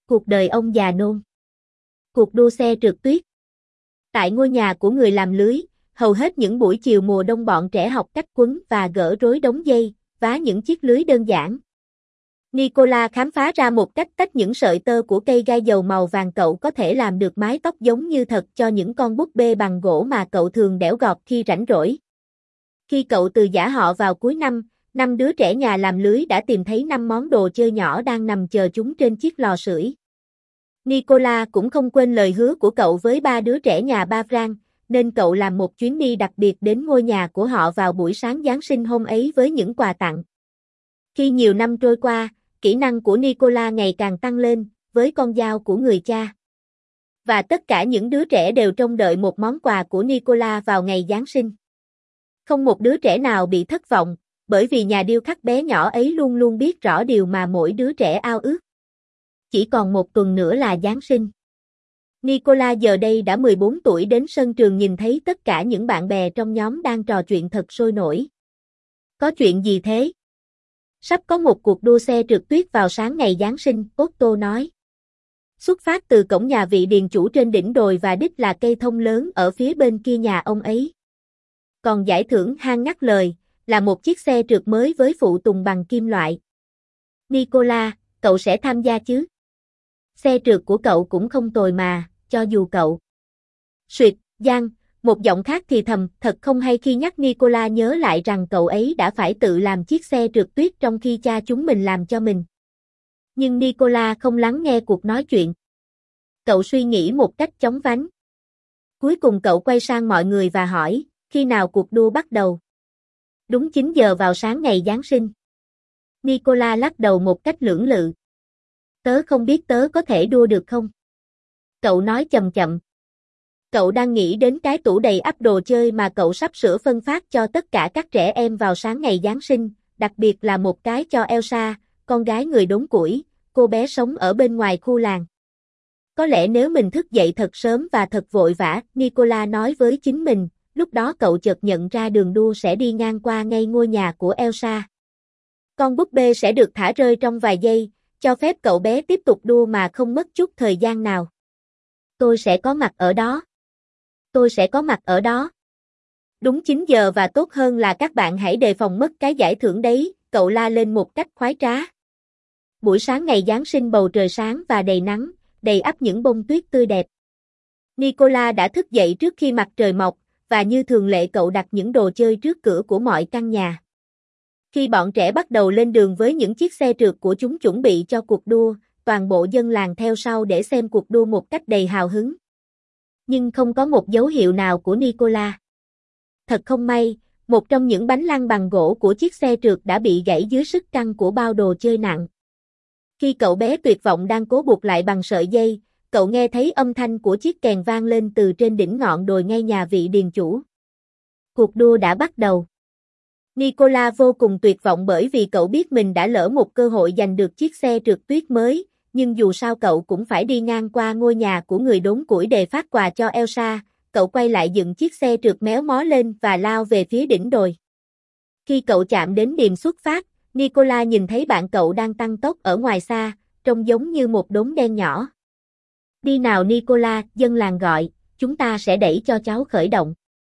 Cuộc đời ông già nôn. Cuộc đua xe trượt tuyết. Tại ngôi nhà của người làm lưới, hầu hết những buổi chiều mùa đông bọn trẻ học cách quấn và gỡ rối đống dây, vá những chiếc lưới đơn giản. Nicola khám phá ra một cách tách những sợi tơ của cây gai dầu màu vàng. Cậu có thể làm được mái tóc giống như thật cho những con búp bê bằng gỗ mà cậu thường đẽo gọt khi rảnh rỗi. Khi cậu từ giã họ vào cuối năm, 5 đứa trẻ nhà làm lưới đã tìm thấy 5 món đồ chơi nhỏ đang nằm chờ chúng trên chiếc lò sưởi. Nicola cũng không quên lời hứa của cậu với 3 đứa trẻ nhà ba Frank, nên cậu làm một chuyến đi đặc biệt đến ngôi nhà của họ vào buổi sáng Giáng sinh hôm ấy với những quà tặng. Khi nhiều năm trôi qua, kỹ năng của Nicola ngày càng tăng lên, với con dao của người cha. Và tất cả những đứa trẻ đều trông đợi một món quà của Nicola vào ngày Giáng sinh. Không một đứa trẻ nào bị thất vọng, bởi vì nhà điêu khắc bé nhỏ ấy luôn luôn biết rõ điều mà mỗi đứa trẻ ao ước. Chỉ còn một tuần nữa là Giáng sinh. Nicola giờ đây đã 14 tuổi đến sân trường nhìn thấy tất cả những bạn bè trong nhóm đang trò chuyện thật sôi nổi. Có chuyện gì thế? Sắp có một cuộc đua xe trượt tuyết vào sáng ngày Giáng sinh, Otto nói. Xuất phát từ cổng nhà vị điền chủ trên đỉnh đồi và đích là cây thông lớn ở phía bên kia nhà ông ấy. Còn giải thưởng, Han ngắt lời, là một chiếc xe trượt mới với phụ tùng bằng kim loại. Nicola, cậu sẽ tham gia chứ? Xe trượt của cậu cũng không tồi mà, cho dù cậu. Suyệt, Giang, một giọng khác thì thầm, thật không hay khi nhắc Nicola nhớ lại rằng cậu ấy đã phải tự làm chiếc xe trượt tuyết trong khi cha chúng mình làm cho mình. Nhưng Nicola không lắng nghe cuộc nói chuyện. Cậu suy nghĩ một cách chóng vánh. Cuối cùng cậu quay sang mọi người và hỏi, khi nào cuộc đua bắt đầu? Đúng 9 giờ vào sáng ngày Giáng sinh. Nicola lắc đầu một cách lưỡng lự. Tớ không biết tớ có thể đua được không? Cậu nói chậm chậm. Cậu đang nghĩ đến cái tủ đầy ắp đồ chơi mà cậu sắp sửa phân phát cho tất cả các trẻ em vào sáng ngày Giáng sinh, đặc biệt là một cái cho Elsa, con gái người đốn củi, cô bé sống ở bên ngoài khu làng. Có lẽ nếu mình thức dậy thật sớm và thật vội vã, Nicola nói với chính mình, lúc đó cậu chợt nhận ra đường đua sẽ đi ngang qua ngay ngôi nhà của Elsa. Con búp bê sẽ được thả rơi trong vài giây, cho phép cậu bé tiếp tục đua mà không mất chút thời gian nào. Tôi sẽ có mặt ở đó. Tôi sẽ có mặt ở đó. Đúng 9 giờ và tốt hơn là các bạn hãy đề phòng mất cái giải thưởng đấy, cậu la lên một cách khoái trá. Buổi sáng ngày Giáng sinh bầu trời sáng và đầy nắng, đầy ắp những bông tuyết tươi đẹp. Nicola đã thức dậy trước khi mặt trời mọc, và như thường lệ cậu đặt những đồ chơi trước cửa của mọi căn nhà. Khi bọn trẻ bắt đầu lên đường với những chiếc xe trượt của chúng chuẩn bị cho cuộc đua, toàn bộ dân làng theo sau để xem cuộc đua một cách đầy hào hứng. Nhưng không có một dấu hiệu nào của Nicola. Thật không may, một trong những bánh lăng bằng gỗ của chiếc xe trượt đã bị gãy dưới sức căng của bao đồ chơi nặng. Khi cậu bé tuyệt vọng đang cố buộc lại bằng sợi dây, cậu nghe thấy âm thanh của chiếc kèn vang lên từ trên đỉnh ngọn đồi ngay nhà vị điền chủ. Cuộc đua đã bắt đầu. Nicola vô cùng tuyệt vọng bởi vì cậu biết mình đã lỡ một cơ hội giành được chiếc xe trượt tuyết mới, nhưng dù sao cậu cũng phải đi ngang qua ngôi nhà của người đốn củi để phát quà cho Elsa. Cậu quay lại dựng chiếc xe trượt méo mó lên và lao về phía đỉnh đồi. Khi cậu chạm đến điểm xuất phát, Nicola nhìn thấy bạn cậu đang tăng tốc ở ngoài xa, trông giống như một đốm đen nhỏ. Đi nào Nicola, dân làng gọi, chúng ta sẽ đẩy cho cháu khởi động.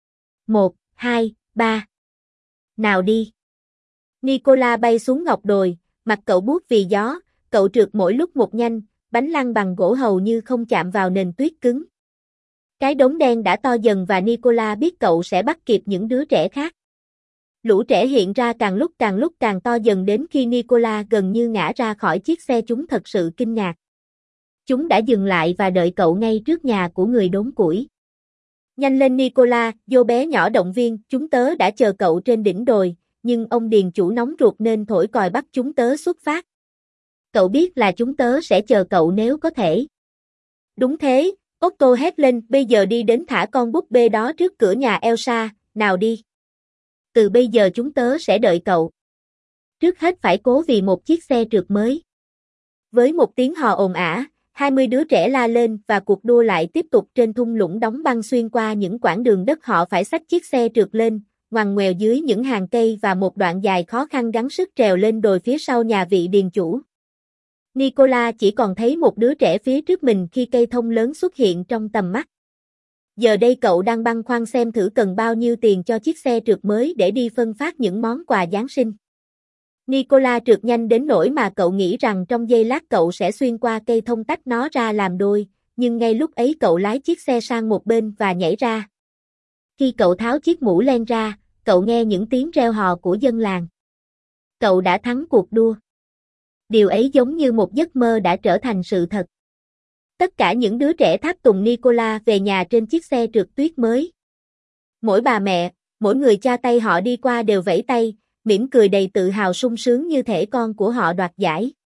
1, 2, 3. Nào đi. Nicola bay xuống ngọc đồi, mặt cậu buốt vì gió, cậu trượt mỗi lúc một nhanh, bánh lăng bằng gỗ hầu như không chạm vào nền tuyết cứng. Cái đốm đen đã to dần và Nicola biết cậu sẽ bắt kịp những đứa trẻ khác. Lũ trẻ hiện ra càng lúc càng to dần đến khi Nicola gần như ngã ra khỏi chiếc xe. Chúng thật sự kinh ngạc. Chúng đã dừng lại và đợi cậu ngay trước nhà của người đốn củi. Nhanh lên Nicola, vô bé nhỏ động viên, chúng tớ đã chờ cậu trên đỉnh đồi, nhưng ông điền chủ nóng ruột nên thổi còi bắt chúng tớ xuất phát. Cậu biết là chúng tớ sẽ chờ cậu nếu có thể. Đúng thế, Otto hét lên, bây giờ đi đến thả con búp bê đó trước cửa nhà Elsa, nào đi. Từ bây giờ chúng tớ sẽ đợi cậu. Trước hết phải cố vì một chiếc xe trượt mới. Với một tiếng hò ồn ả, 20 đứa trẻ la lên và cuộc đua lại tiếp tục trên thung lũng đóng băng xuyên qua những quãng đường đất. Họ phải xách chiếc xe trượt lên, ngoằn ngoèo dưới những hàng cây và một đoạn dài khó khăn gắng sức trèo lên đồi phía sau nhà vị điền chủ. Nicola chỉ còn thấy một đứa trẻ phía trước mình khi cây thông lớn xuất hiện trong tầm mắt. Giờ đây cậu đang băn khoăn xem thử cần bao nhiêu tiền cho chiếc xe trượt mới để đi phân phát những món quà Giáng sinh. Nicola trượt nhanh đến nỗi mà cậu nghĩ rằng trong giây lát cậu sẽ xuyên qua cây thông tách nó ra làm đôi, nhưng ngay lúc ấy cậu lái chiếc xe sang một bên và nhảy ra. Khi cậu tháo chiếc mũ len ra, cậu nghe những tiếng reo hò của dân làng. Cậu đã thắng cuộc đua. Điều ấy giống như một giấc mơ đã trở thành sự thật. Tất cả những đứa trẻ tháp tùng Nicola về nhà trên chiếc xe trượt tuyết mới. Mỗi bà mẹ, mỗi người cha tay họ đi qua đều vẫy tay, mỉm cười đầy tự hào sung sướng như thể con của họ đoạt giải.